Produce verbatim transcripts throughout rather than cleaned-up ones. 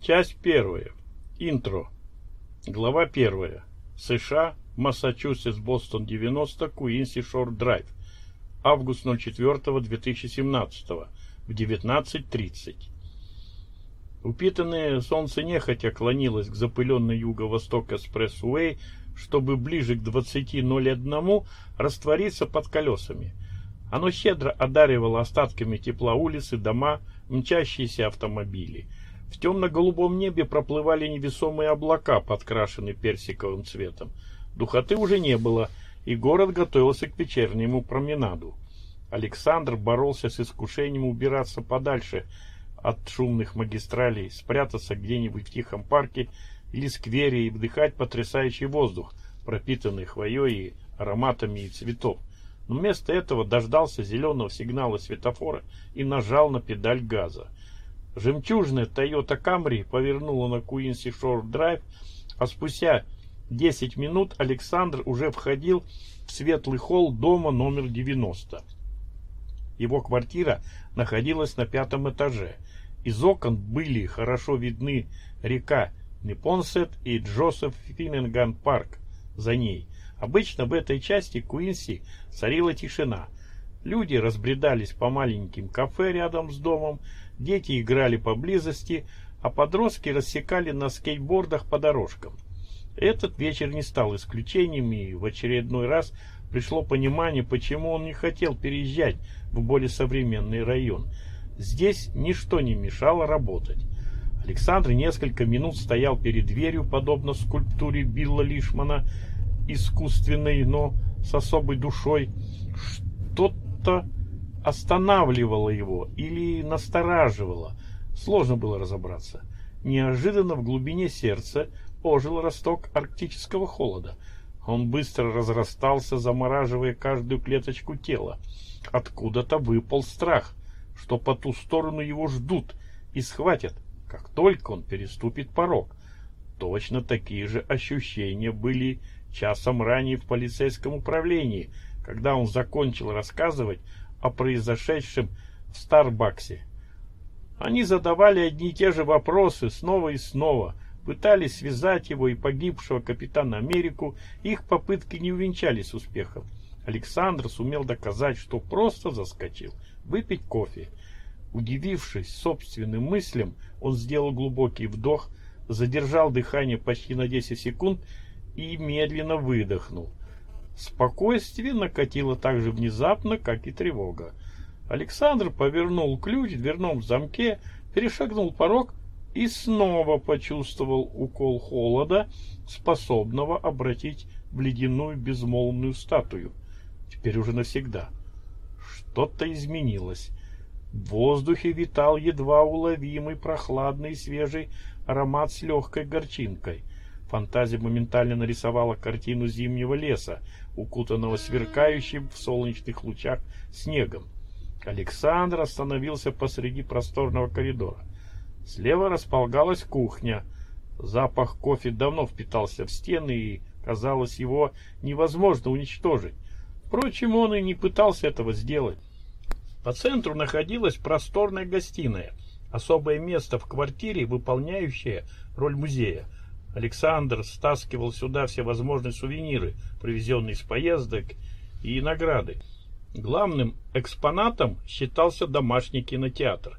Часть первая. Интро. Глава первая. США, Массачусетс, Бостон девяносто, Куинси Шор Драйв. Август четвёртого две тысячи семнадцатого. В девятнадцать тридцать. Упитанное солнце нехотя клонилось к запыленной юго-восток экспресс-уэй, чтобы ближе к двадцати ноль одному раствориться под колесами. Оно щедро одаривало остатками тепла улицы, дома, мчащиеся автомобили. В темно-голубом небе проплывали невесомые облака, подкрашенные персиковым цветом. Духоты уже не было, и город готовился к вечернему променаду. Александр боролся с искушением убираться подальше от шумных магистралей, спрятаться где-нибудь в тихом парке или сквере и вдыхать потрясающий воздух, пропитанный хвоей и ароматами и цветов. Но вместо этого дождался зеленого сигнала светофора и нажал на педаль газа. Жемчужная Toyota Camry повернула на Куинси Шор Драйв, а спустя десять минут Александр уже входил в светлый холл дома номер девяносто. Его квартира находилась на пятом этаже. Из окон были хорошо видны река Непонсет и Джозеф Финнеган Парк за ней. Обычно в этой части Куинси царила тишина. Люди разбредались по маленьким кафе рядом с домом, дети играли поблизости, а подростки рассекали на скейтбордах по дорожкам. Этот вечер не стал исключением, и в очередной раз пришло понимание, почему он не хотел переезжать в более современный район. Здесь ничто не мешало работать. Александр несколько минут стоял перед дверью, подобно скульптуре Билла Лишмана, искусственной, но с особой душой. Что-то останавливало его или настораживало. Сложно было разобраться. Неожиданно в глубине сердца ожил росток арктического холода. Он быстро разрастался, замораживая каждую клеточку тела. Откуда-то выпал страх, что по ту сторону его ждут и схватят, как только он переступит порог. Точно такие же ощущения были часом ранее в полицейском управлении, когда он закончил рассказывать о произошедшем в Старбаксе. Они задавали одни и те же вопросы снова и снова, пытались связать его и погибшего капитана Америку, их попытки не увенчались успехом. Александр сумел доказать, что просто заскочил выпить кофе. Удивившись собственным мыслям, он сделал глубокий вдох, задержал дыхание почти на десять секунд и медленно выдохнул. Спокойствие накатило так же внезапно, как и тревога. Александр повернул ключ в дверном замке, перешагнул порог и снова почувствовал укол холода, способного обратить в ледяную безмолвную статую. Теперь уже навсегда. Что-то изменилось. В воздухе витал едва уловимый прохладный и свежий аромат с легкой горчинкой. Фантазия моментально нарисовала картину зимнего леса, укутанного сверкающим в солнечных лучах снегом. Александр остановился посреди просторного коридора. Слева располагалась кухня. Запах кофе давно впитался в стены, и, казалось, его невозможно уничтожить. Впрочем, он и не пытался этого сделать. По центру находилась просторная гостиная, особое место в квартире, выполняющее роль музея. Александр стаскивал сюда всевозможные сувениры, привезенные из поездок, и награды. Главным экспонатом считался домашний кинотеатр.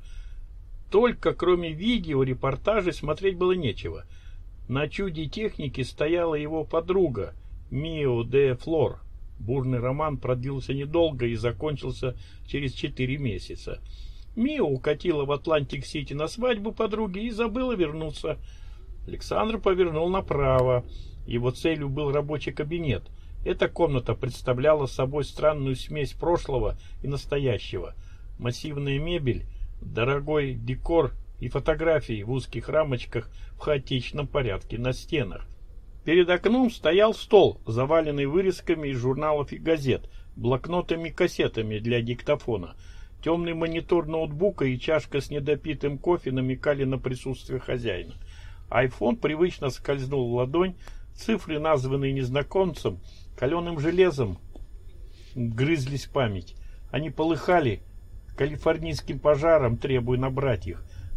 Только кроме видеорепортажей смотреть было нечего. На чуде техники стояла его подруга Мио де Флор. Бурный роман продлился недолго и закончился через четыре месяца. Мио укатила в Атлантик-Сити на свадьбу подруги и забыла вернуться. Александр повернул направо. Его целью был рабочий кабинет. Эта комната представляла собой странную смесь прошлого и настоящего. Массивная мебель, дорогой декор и фотографии в узких рамочках в хаотичном порядке на стенах. Перед окном стоял стол, заваленный вырезками из журналов и газет, блокнотами и кассетами для диктофона. Темный монитор ноутбука и чашка с недопитым кофе намекали на присутствие хозяина. Айфон привычно скользнул в ладонь, цифры, названные незнакомцем, каленым железом, грызлись в память. Они полыхали калифорнийским пожаром, требуя набрать их.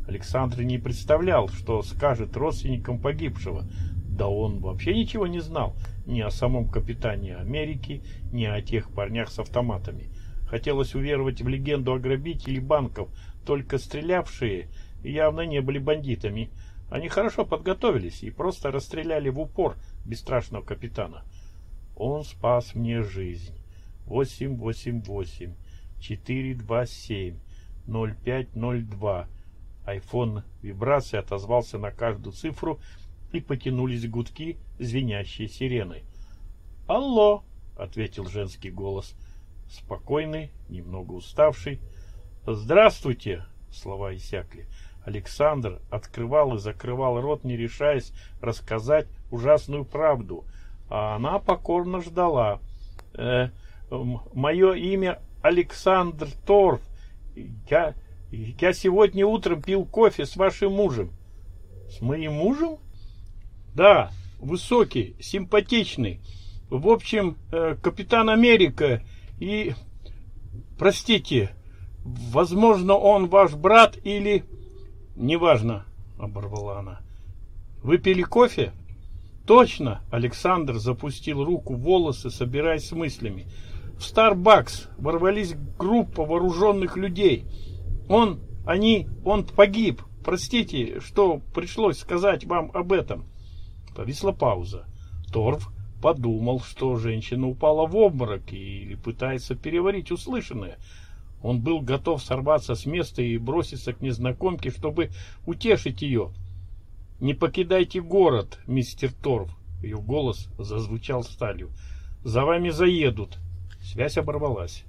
Александр не представлял, что скажет родственникам погибшего. Да он вообще ничего не знал ни о самом капитане Америки, ни о тех парнях с автоматами. Хотелось уверовать в легенду о грабителе банков, только стрелявшие явно не были бандитами. Они хорошо подготовились и просто расстреляли в упор бесстрашного капитана. Он спас мне жизнь. восемь восемь восемь четыре два семь ноль пять ноль два. Айфон вибрации отозвался на каждую цифру, и потянулись гудки, звенящие сиреной. «Алло!» — ответил женский голос, спокойный, немного уставший. «Здравствуйте!» — слова иссякли. Александр открывал и закрывал рот, не решаясь рассказать ужасную правду, а она покорно ждала. Э, «Мое имя Александр Торф. Я, я сегодня утром пил кофе с вашим мужем». «С моим мужем?» «Да, высокий, симпатичный. В общем, э, капитан Америка и... Простите, возможно, он ваш брат или...» «Неважно», — оборвала она. «Вы пили кофе?» «Точно!» — Александр запустил руку в волосы, собираясь с мыслями. «В Старбакс ворвались группа вооруженных людей. Он, они, он погиб. Простите, что пришлось сказать вам об этом». Повисла пауза. Торф подумал, что женщина упала в обморок или пытается переварить услышанное. Он был готов сорваться с места и броситься к незнакомке, чтобы утешить ее. «Не покидайте город, мистер Торф!» Ее голос зазвучал сталью. «За вами заедут!» Связь оборвалась.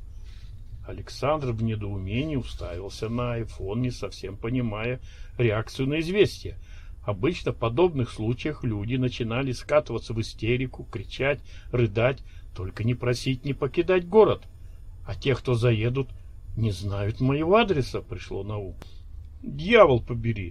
Александр в недоумении уставился на айфон, не совсем понимая реакцию на известие. Обычно в подобных случаях люди начинали скатываться в истерику, кричать, рыдать, только не просить не покидать город. А те, кто заедут, не знают моего адреса, пришло на ум. Дьявол побери!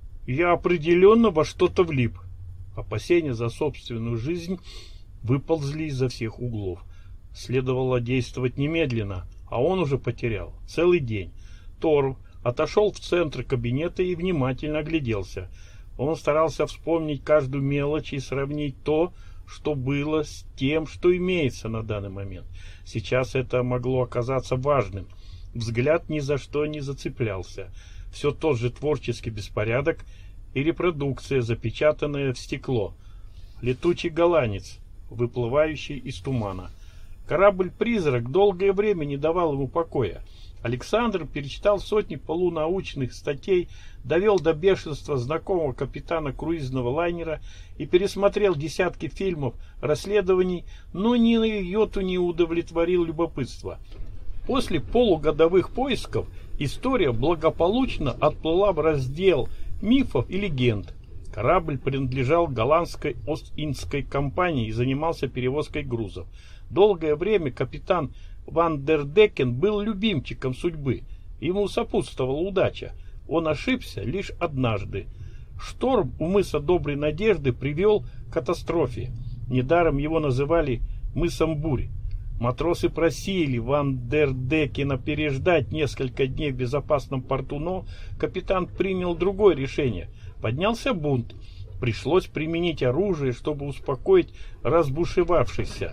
Я определенно во что-то влип. Опасения за собственную жизнь выползли изо всех углов. Следовало действовать немедленно, а он уже потерял целый день. Торф отошел в центр кабинета и внимательно огляделся. Он старался вспомнить каждую мелочь и сравнить то, что было, с тем, что имеется на данный момент. Сейчас это могло оказаться важным. Взгляд ни за что не зацеплялся. Все тот же творческий беспорядок и репродукция, запечатанная в стекло. Летучий голландец, выплывающий из тумана. Корабль-призрак долгое время не давал ему покоя. Александр перечитал сотни полунаучных статей, довел до бешенства знакомого капитана круизного лайнера и пересмотрел десятки фильмов, расследований, но ни на йоту не удовлетворил любопытство. После полугодовых поисков история благополучно отплыла в раздел мифов и легенд. Корабль принадлежал голландской Ост-Индской компании и занимался перевозкой грузов. Долгое время капитан Ван дер Декен был любимчиком судьбы. Ему сопутствовала удача. Он ошибся лишь однажды. Шторм у мыса Доброй Надежды привел к катастрофе. Недаром его называли мысом бурь. Матросы просили Ван дер Декена переждать несколько дней в безопасном порту, но капитан принял другое решение. Поднялся бунт. Пришлось применить оружие, чтобы успокоить разбушевавшийся.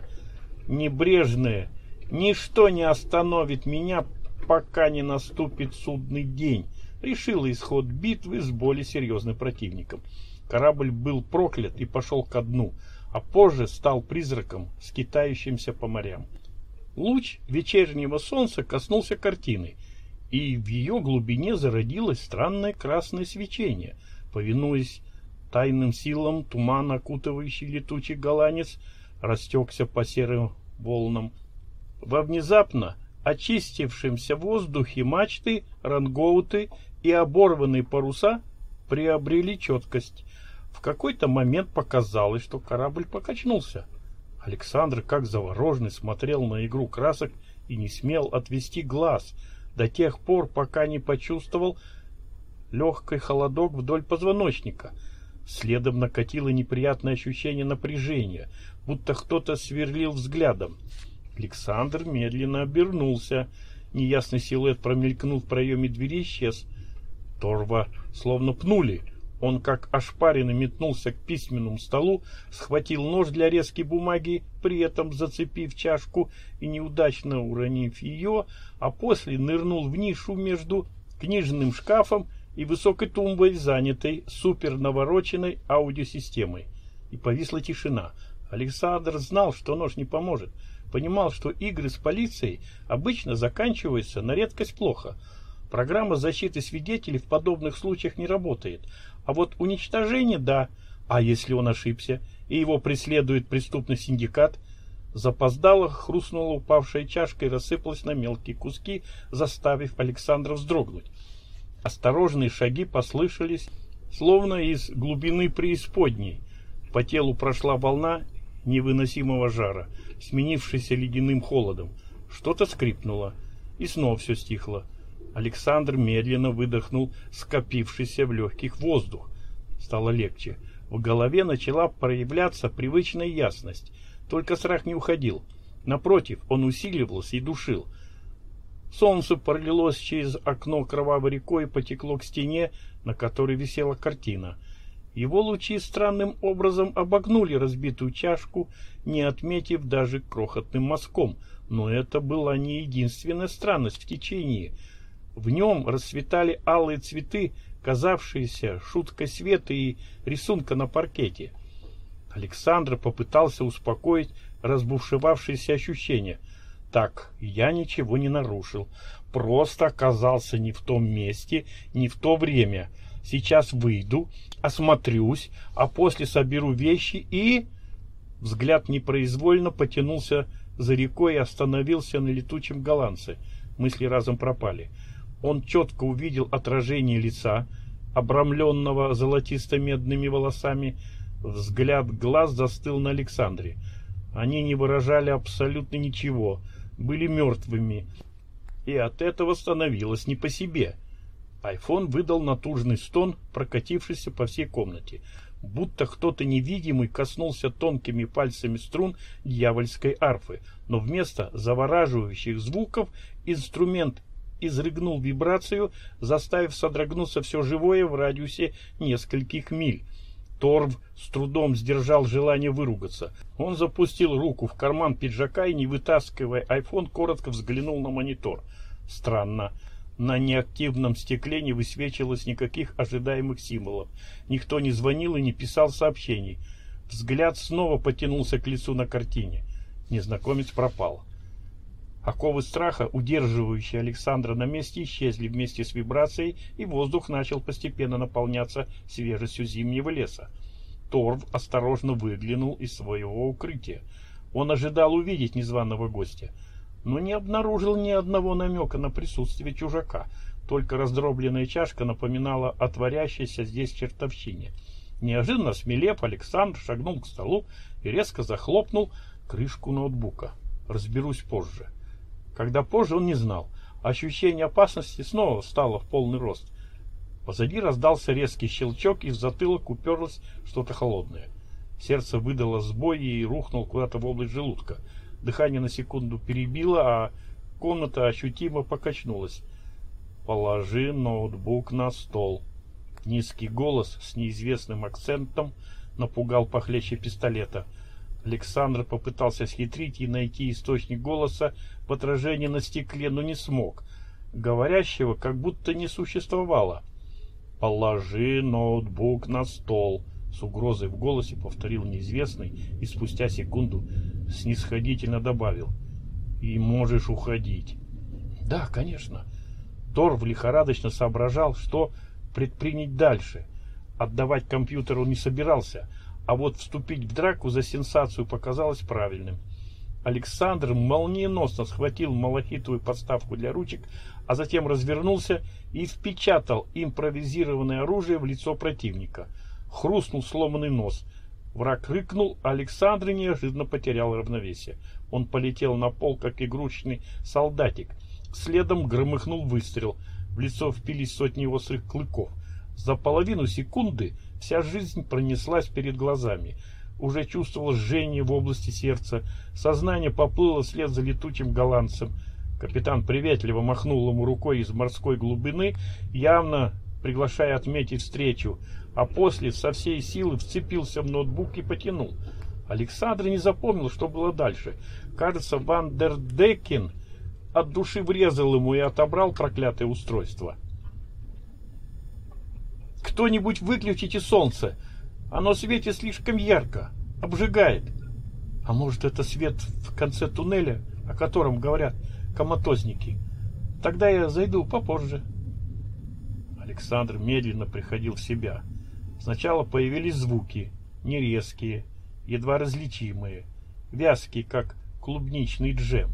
Небрежное: «Ничто не остановит меня, пока не наступит судный день», решило исход битвы с более серьезным противником. Корабль был проклят и пошел ко дну, а позже стал призраком, скитающимся по морям. Луч вечернего солнца коснулся картины, и в ее глубине зародилось странное красное свечение. Повинуясь тайным силам, туман, окутывающий летучий голландец, растекся по серым волнам. Во внезапно очистившемся воздухе мачты, рангоуты и оборванные паруса приобрели четкость. В какой-то момент показалось, что корабль покачнулся. Александр, как завороженный, смотрел на игру красок и не смел отвести глаз до тех пор, пока не почувствовал легкий холодок вдоль позвоночника. Следом накатило неприятное ощущение напряжения, будто кто-то сверлил взглядом. Александр медленно обернулся. Неясный силуэт промелькнул в проеме двери и исчез. Торва словно пнули. Он, как ошпаренный, метнулся к письменному столу, схватил нож для резки бумаги, при этом зацепив чашку и неудачно уронив ее, а после нырнул в нишу между книжным шкафом и высокой тумбой, занятой супернавороченной аудиосистемой. И повисла тишина. Александр знал, что нож не поможет. Понимал, что игры с полицией обычно заканчиваются на редкость плохо. Программа защиты свидетелей в подобных случаях не работает. А вот уничтожение – да. А если он ошибся, и его преследует преступный синдикат? Запоздало хрустнула упавшая чашка и рассыпалась на мелкие куски, заставив Александра вздрогнуть. Осторожные шаги послышались, словно из глубины преисподней. По телу прошла волна невыносимого жара, сменившийся ледяным холодом. Что-то скрипнуло, и снова все стихло. Александр медленно выдохнул скопившийся в легких воздух. Стало легче. В голове начала проявляться привычная ясность. Только страх не уходил. Напротив, он усиливался и душил. Солнце пролилось через окно кровавой рекой и потекло к стене, на которой висела картина. Его лучи странным образом обогнули разбитую чашку, не отметив даже крохотным мазком. Но это была не единственная странность в течении. В нем расцветали алые цветы, казавшиеся шуткой света и рисунка на паркете. Александр попытался успокоить разбушевавшиеся ощущения. Так, я ничего не нарушил. Просто оказался не в том месте, не в то время. Сейчас выйду, осмотрюсь, а после соберу вещи и... Взгляд непроизвольно потянулся за рекой и остановился на летучем голландце. Мысли разом пропали. Он четко увидел отражение лица, обрамленного золотисто-медными волосами. Взгляд глаз застыл на Александре. Они не выражали абсолютно ничего, были мертвыми. И от этого становилось не по себе. Айфон выдал натужный стон, прокатившийся по всей комнате. Будто кто-то невидимый коснулся тонкими пальцами струн дьявольской арфы. Но вместо завораживающих звуков инструмент изрыгнул вибрацию, заставив содрогнуться все живое в радиусе нескольких миль. Торв с трудом сдержал желание выругаться. Он запустил руку в карман пиджака и, не вытаскивая айфон, коротко взглянул на монитор. Странно. На неактивном стекле не высвечивалось никаких ожидаемых символов. Никто не звонил и не писал сообщений. Взгляд снова потянулся к лицу на картине. Незнакомец пропал. Оковы страха, удерживающие Александра на месте, исчезли вместе с вибрацией, и воздух начал постепенно наполняться свежестью зимнего леса. Торв осторожно выглянул из своего укрытия. Он ожидал увидеть незваного гостя, но не обнаружил ни одного намека на присутствие чужака. Только раздробленная чашка напоминала о творящейся здесь чертовщине. Неожиданно смелев, Александр шагнул к столу и резко захлопнул крышку ноутбука. «Разберусь позже». Когда позже, он не знал. Ощущение опасности снова стало в полный рост. Позади раздался резкий щелчок, и в затылок уперлось что-то холодное. Сердце выдало сбой и рухнул куда-то в область желудка. Дыхание на секунду перебило, а комната ощутимо покачнулась. «Положи ноутбук на стол». Низкий голос с неизвестным акцентом напугал похлеще пистолета. Александр попытался схитрить и найти источник голоса в отражении на стекле, но не смог. Говорящего как будто не существовало. «Положи ноутбук на стол», — с угрозой в голосе повторил неизвестный и спустя секунду снисходительно добавил: «И можешь уходить». «Да, конечно». Торв лихорадочно соображал, что предпринять дальше. Отдавать компьютер он не собирался, а вот вступить в драку за сенсацию показалось правильным. Александр молниеносно схватил малахитовую подставку для ручек, а затем развернулся и впечатал импровизированное оружие в лицо противника. Хрустнул сломанный нос. Враг рыкнул, а Александр неожиданно потерял равновесие. Он полетел на пол, как игрушечный солдатик. Следом громыхнул выстрел. В лицо впились сотни острых клыков. За половину секунды вся жизнь пронеслась перед глазами. Уже чувствовал жжение в области сердца. Сознание поплыло вслед за летучим голландцем. Капитан приветливо махнул ему рукой из морской глубины, явно приглашая отметить встречу, а после со всей силы вцепился в ноутбук и потянул. Александр не запомнил, что было дальше. Кажется, Ван дер Декен от души врезал ему и отобрал проклятое устройство. «Кто-нибудь выключите солнце! Оно светит слишком ярко, обжигает!» «А может, это свет в конце туннеля, о котором говорят коматозники? Тогда я зайду попозже». Александр медленно приходил в себя. Сначала появились звуки, нерезкие, едва различимые, вязкие, как клубничный джем.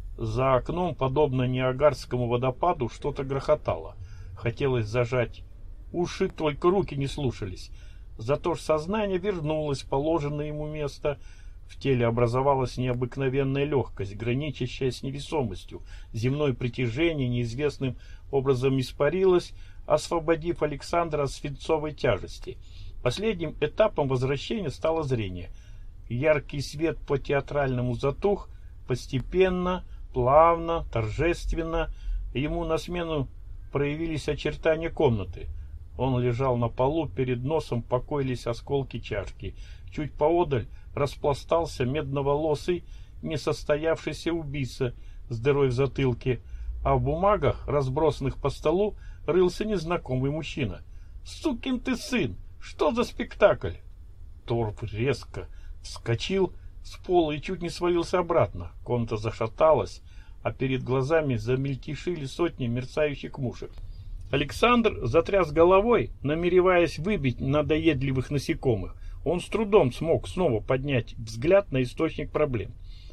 За окном, подобно Ниагарскому водопаду, что-то грохотало. Хотелось зажать уши, только руки не слушались. Зато ж сознание вернулось в положенное ему место. В теле образовалась необыкновенная легкость, граничащая с невесомостью. Земное притяжение неизвестным образом испарилось, освободив Александра от свинцовой тяжести. Последним этапом возвращения стало зрение. Яркий свет по-театральному затух, постепенно, плавно, торжественно. Ему на смену проявились очертания комнаты. Он лежал на полу, перед носом покоились осколки чашки. Чуть поодаль распластался медноволосый, несостоявшийся убийца с дырой в затылке, а в бумагах, разбросанных по столу, рылся незнакомый мужчина. «Сукин ты сын! Что за спектакль?» Торп резко вскочил с пола и чуть не свалился обратно. Комната зашаталась, а перед глазами замельтешили сотни мерцающих мушек. Александр затряс головой, намереваясь выбить надоедливых насекомых. Он с трудом смог снова поднять взгляд на источник проблем.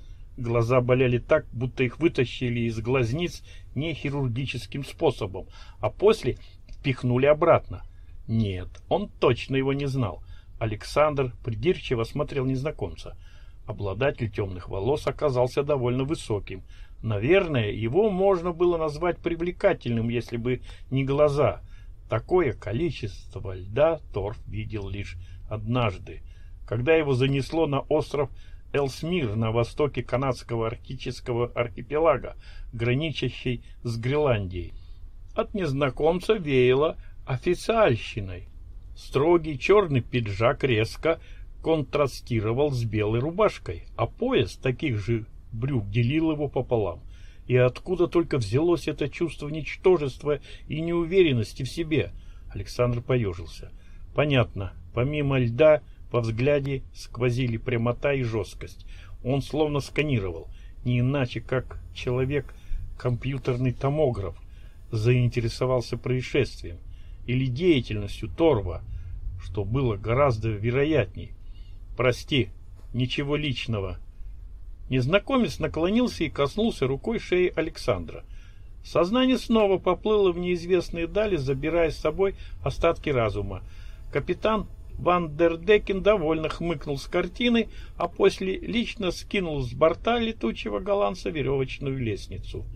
Глаза болели так, будто их вытащили из глазниц не хирургическим способом, а после впихнули обратно. Нет, он точно его не знал. Александр придирчиво смотрел незнакомца. Обладатель темных волос оказался довольно высоким. Наверное, его можно было назвать привлекательным, если бы не глаза. Такое количество льда Торф видел лишь однажды, когда его занесло на остров Элсмир на востоке канадского арктического архипелага, граничащий с Гренландией. От незнакомца веяло официальщиной. Строгий черный пиджак резко контрастировал с белой рубашкой, а пояс таких же брюк делил его пополам. И откуда только взялось это чувство ничтожества и неуверенности в себе? Александр поежился. Понятно, помимо льда во взгляде сквозили прямота и жесткость. Он словно сканировал, не иначе как человек-компьютерный томограф, заинтересовался происшествием или деятельностью Торва, что было гораздо вероятней. «Прости, ничего личного». Незнакомец наклонился и коснулся рукой шеи Александра. Сознание снова поплыло в неизвестные дали, забирая с собой остатки разума. Капитан Ван дер Декен довольно хмыкнул с картины, а после лично скинул с борта летучего голландца веревочную лестницу.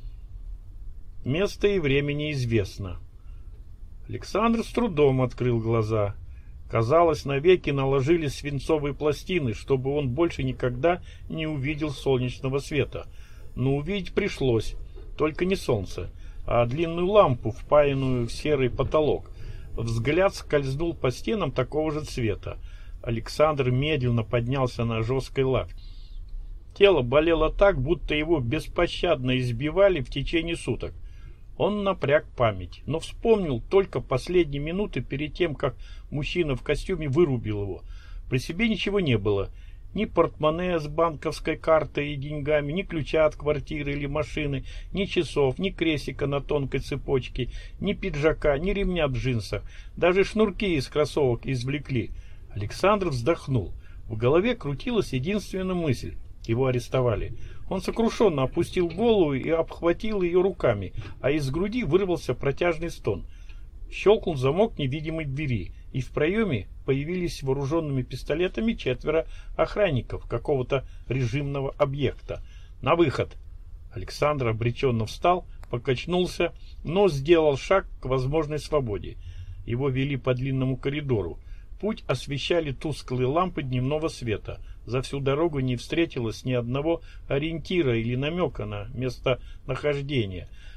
Место и время неизвестно. Александр с трудом открыл глаза. Казалось, навеки наложили свинцовые пластины, чтобы он больше никогда не увидел солнечного света. Но увидеть пришлось, только не солнце, а длинную лампу, впаянную в серый потолок. Взгляд скользнул по стенам такого же цвета. Александр медленно поднялся на жесткой лавке. Тело болело так, будто его беспощадно избивали в течение суток. Он напряг память, но вспомнил только последние минуты перед тем, как мужчина в костюме вырубил его. При себе ничего не было. Ни портмоне с банковской картой и деньгами, ни ключа от квартиры или машины, ни часов, ни кресика на тонкой цепочке, ни пиджака, ни ремня в джинсах. Даже шнурки из кроссовок извлекли. Александр вздохнул. В голове крутилась единственная мысль. Его арестовали. Он сокрушенно опустил голову и обхватил ее руками, а из груди вырвался протяжный стон. Щелкнул замок невидимой двери, и в проеме появились вооруженными пистолетами четверо охранников какого-то режимного объекта. «На выход!» Александр обреченно встал, покачнулся, но сделал шаг к возможной свободе. Его вели по длинному коридору. Путь освещали тусклые лампы дневного света. За всю дорогу не встретилось ни одного ориентира или намека на местонахождение.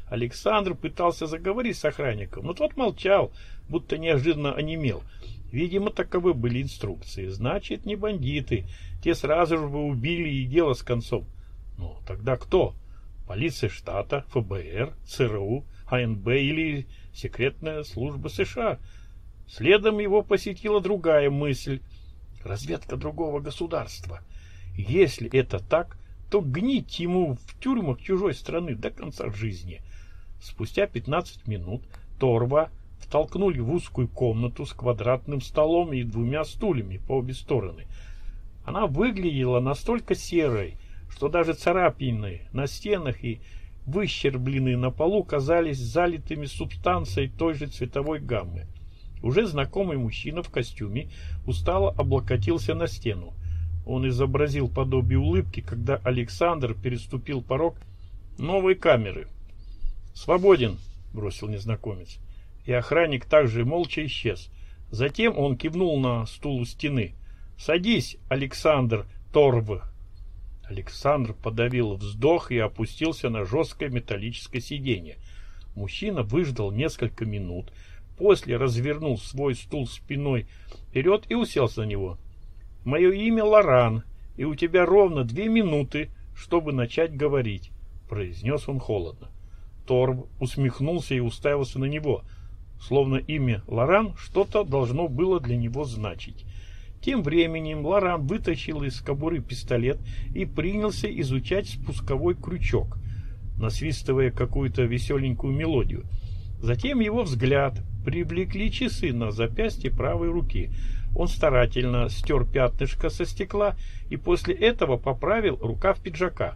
Александр пытался заговорить с охранником, но тот молчал, будто неожиданно онемел. Видимо, таковы были инструкции. Значит, не бандиты. Те сразу же бы убили и дело с концом. Ну, тогда кто? Полиция штата, эф бэ эр, цэ эр у, а эн бэ или секретная служба США? Следом его посетила другая мысль. Разведка другого государства. Если это так, то гнить ему в тюрьмах чужой страны до конца жизни. Спустя пятнадцать минут Торва втолкнули в узкую комнату с квадратным столом и двумя стульями по обе стороны. Она выглядела настолько серой, что даже царапины на стенах и выщербленные на полу казались залитыми субстанцией той же цветовой гаммы. Уже знакомый мужчина в костюме устало облокотился на стену. Он изобразил подобие улыбки, когда Александр переступил порог новой камеры. «Свободен», — бросил незнакомец. И охранник также молча исчез. Затем он кивнул на стул у стены. «Садись, Александр Торв». Александр подавил вздох и опустился на жесткое металлическое сиденье. Мужчина выждал несколько минут, после развернул свой стул спиной вперед и уселся на него. «Мое имя Лоран, и у тебя ровно две минуты, чтобы начать говорить», — произнес он холодно. Торв усмехнулся и уставился на него, словно имя Лоран что-то должно было для него значить. Тем временем Лоран вытащил из кобуры пистолет и принялся изучать спусковой крючок, насвистывая какую-то веселенькую мелодию. Затем его взгляд привлекли часы на запястье правой руки. Он старательно стер пятнышко со стекла и после этого поправил рукав пиджака.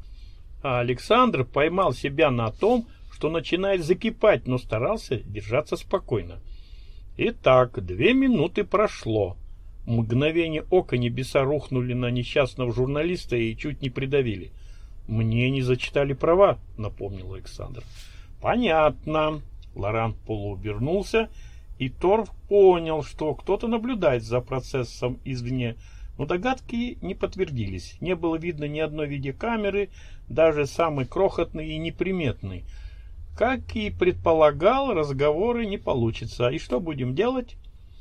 А Александр поймал себя на том, что начинает закипать, но старался держаться спокойно. Итак, две минуты прошло. В мгновение ока небеса рухнули на несчастного журналиста и чуть не придавили. «Мне не зачитали права», — напомнил Александр. «Понятно». Лоран полуобернулся, и Торв понял, что кто-то наблюдает за процессом извне, но догадки не подтвердились. Не было видно ни одной видеокамеры, даже самой крохотной и неприметной. Как и предполагал, разговоры не получится. И что будем делать?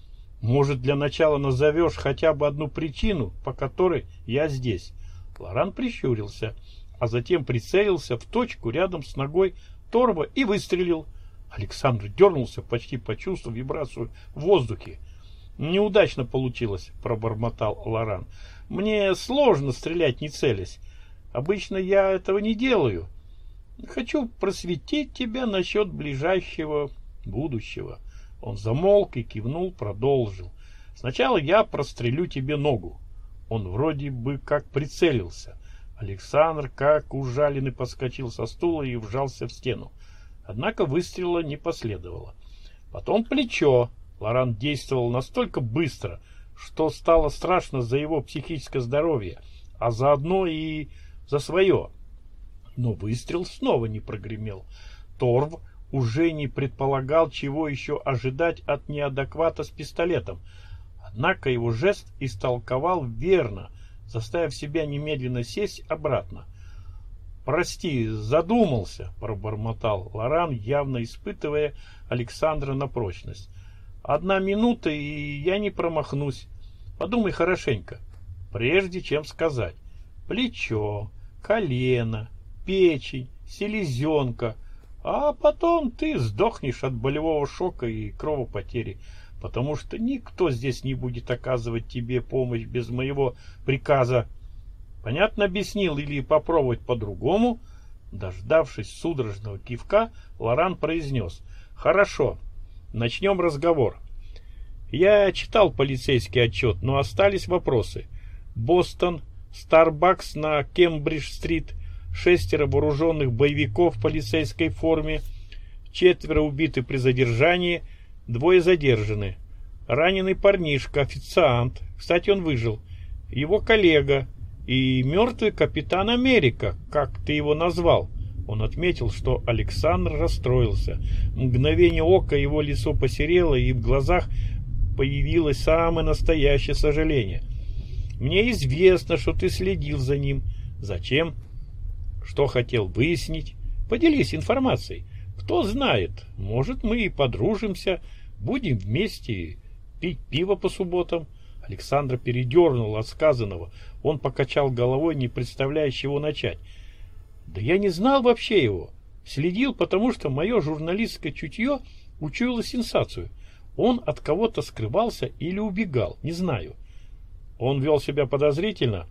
Может, для начала назовешь хотя бы одну причину, по которой я здесь? Лоран прищурился, а затем прицелился в точку рядом с ногой Торва и выстрелил. Александр дернулся, почти почувствовав вибрацию в воздухе. «Неудачно получилось», — пробормотал Лоран. «Мне сложно стрелять, не целясь. Обычно я этого не делаю. Хочу просветить тебя насчет ближайшего будущего». Он замолк и кивнул, продолжил. «Сначала я прострелю тебе ногу». Он вроде бы как прицелился. Александр, как ужаленный, подскочил со стула и вжался в стену. Однако выстрела не последовало. Потом плечо. Лоран действовал настолько быстро, что стало страшно за его психическое здоровье, а заодно и за свое. Но выстрел снова не прогремел. Торв уже не предполагал, чего еще ожидать от неадеквата с пистолетом. Однако его жест истолковал верно, заставив себя немедленно сесть обратно. «Прости, задумался», — пробормотал Лоран, явно испытывая Александра на прочность. «Одна минута, и я не промахнусь. Подумай хорошенько, прежде чем сказать. Плечо, колено, печень, селезенка, а потом ты сдохнешь от болевого шока и кровопотери, потому что никто здесь не будет оказывать тебе помощь без моего приказа. Понятно объяснил или попробовать по-другому?» Дождавшись судорожного кивка, Лоран произнес: «Хорошо, начнем разговор. Я читал полицейский отчет, но остались вопросы. Бостон, Старбакс на Кембридж-стрит, шестеро вооруженных боевиков в полицейской форме, четверо убиты при задержании, двое задержаны. Раненый парнишка, официант, кстати, он выжил, его коллега и мертвый капитан Америка, как ты его назвал». Он отметил, что Александр расстроился. В мгновение ока его лицо посерело, и в глазах появилось самое настоящее сожаление. «Мне известно, что ты следил за ним. Зачем? Что хотел выяснить? Поделись информацией. Кто знает, может, мы и подружимся, будем вместе пить пиво по субботам. Александра передернула от сказанного. Он покачал головой, не представляя, с чего начать. Да я не знал вообще его. Следил, потому что мое журналистское чутье учуяло сенсацию. Он от кого-то скрывался или убегал, не знаю. Он вел себя подозрительно?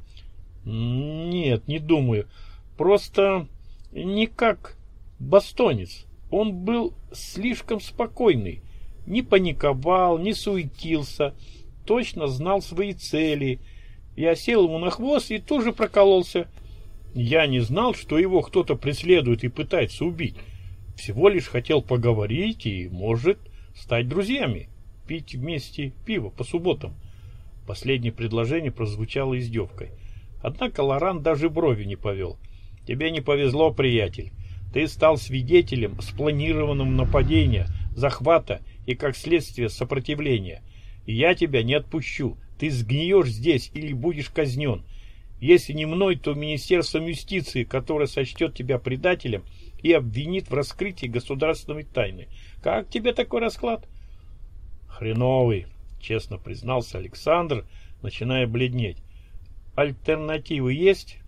Нет, не думаю. Просто не как бостонец. Он был слишком спокойный. Не паниковал, не суетился. Точно знал свои цели. Я сел ему на хвост и тоже прокололся. Я не знал, что его кто-то преследует и пытается убить. Всего лишь хотел поговорить и, может, стать друзьями. Пить вместе пиво по субботам. Последнее предложение прозвучало издевкой. Однако Лоран даже брови не повел. Тебе не повезло, приятель. Ты стал свидетелем спланированного нападения, захвата и, как следствие, сопротивления. И я тебя не отпущу. Ты сгниешь здесь или будешь казнен. Если не мной, то Министерством юстиции, которое сочтет тебя предателем и обвинит в раскрытии государственной тайны. Как тебе такой расклад? Хреновый, честно признался Александр, начиная бледнеть. Альтернативы есть?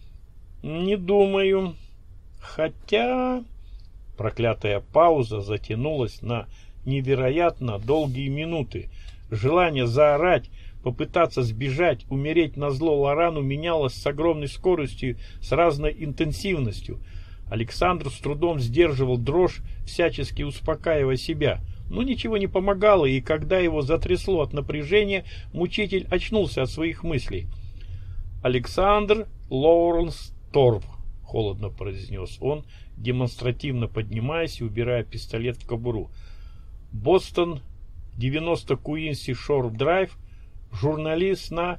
Не думаю. Хотя... Проклятая пауза затянулась на невероятно долгие минуты. Желание заорать, попытаться сбежать, умереть назло Лорану менялось с огромной скоростью, с разной интенсивностью. Александр с трудом сдерживал дрожь, всячески успокаивая себя. Но ничего не помогало, и когда его затрясло от напряжения, мучитель очнулся от своих мыслей. «Александр Лоуренс Торв», — холодно произнес он, демонстративно поднимаясь и убирая пистолет в кобуру. «Бостон, девяносто Куинси Шор Драйв, журналист на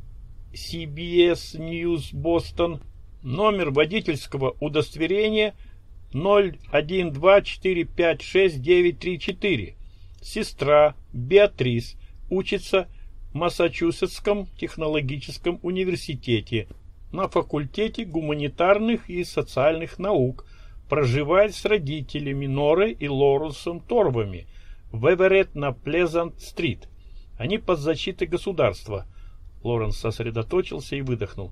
си би эс News Бостон, номер водительского удостоверения ноль один два четыре пять шесть девять три четыре. Сестра Беатрис учится в Массачусетском технологическом университете на факультете гуманитарных и социальных наук, проживает с родителями Норой и Лоуренсом Торвами в Эверетт на Плезант-стрит. Они под защитой государства. Лоренс сосредоточился и выдохнул.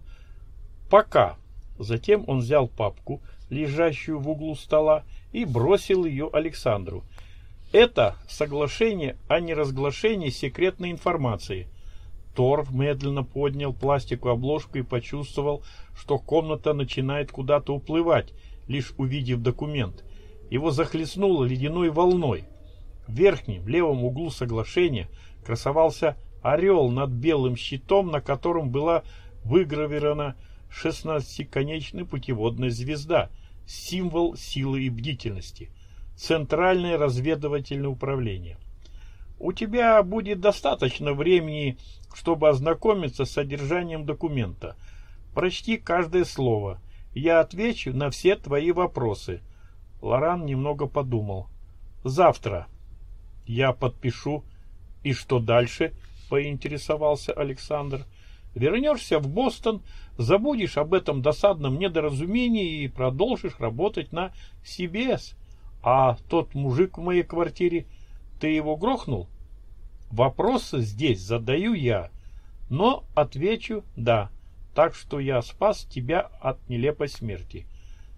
Пока. Затем он взял папку, лежащую в углу стола, и бросил ее Александру. Это соглашение о неразглашении секретной информации. Торв медленно поднял пластиковую обложку и почувствовал, что комната начинает куда-то уплывать, лишь увидев документ. Его захлестнуло ледяной волной. В верхнем левом углу соглашения красовался орел над белым щитом, на котором была выгравирована шестнадцатиконечная путеводная звезда, символ силы и бдительности. Центральное разведывательное управление. У тебя будет достаточно времени, чтобы ознакомиться с содержанием документа. Прочти каждое слово. Я отвечу на все твои вопросы. Лоран немного подумал. Завтра. Я подпишу. И что дальше? Поинтересовался Александр. Вернешься в Бостон, забудешь об этом досадном недоразумении и продолжишь работать на си би эс. А тот мужик в моей квартире, ты его грохнул? Вопросы здесь задаю я, но отвечу «да». Так что я спас тебя от нелепой смерти.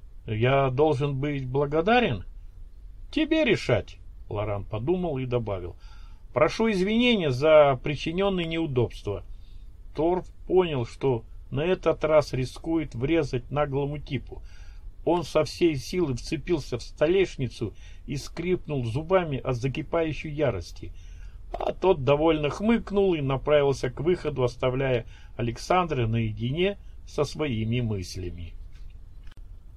Я должен быть благодарен? Тебе решать, Лоран подумал и добавил. Прошу извинения за причиненные неудобства. Торв понял, что на этот раз рискует врезать наглому типу. Он со всей силы вцепился в столешницу и скрипнул зубами от закипающей ярости. А тот довольно хмыкнул и направился к выходу, оставляя Александра наедине со своими мыслями.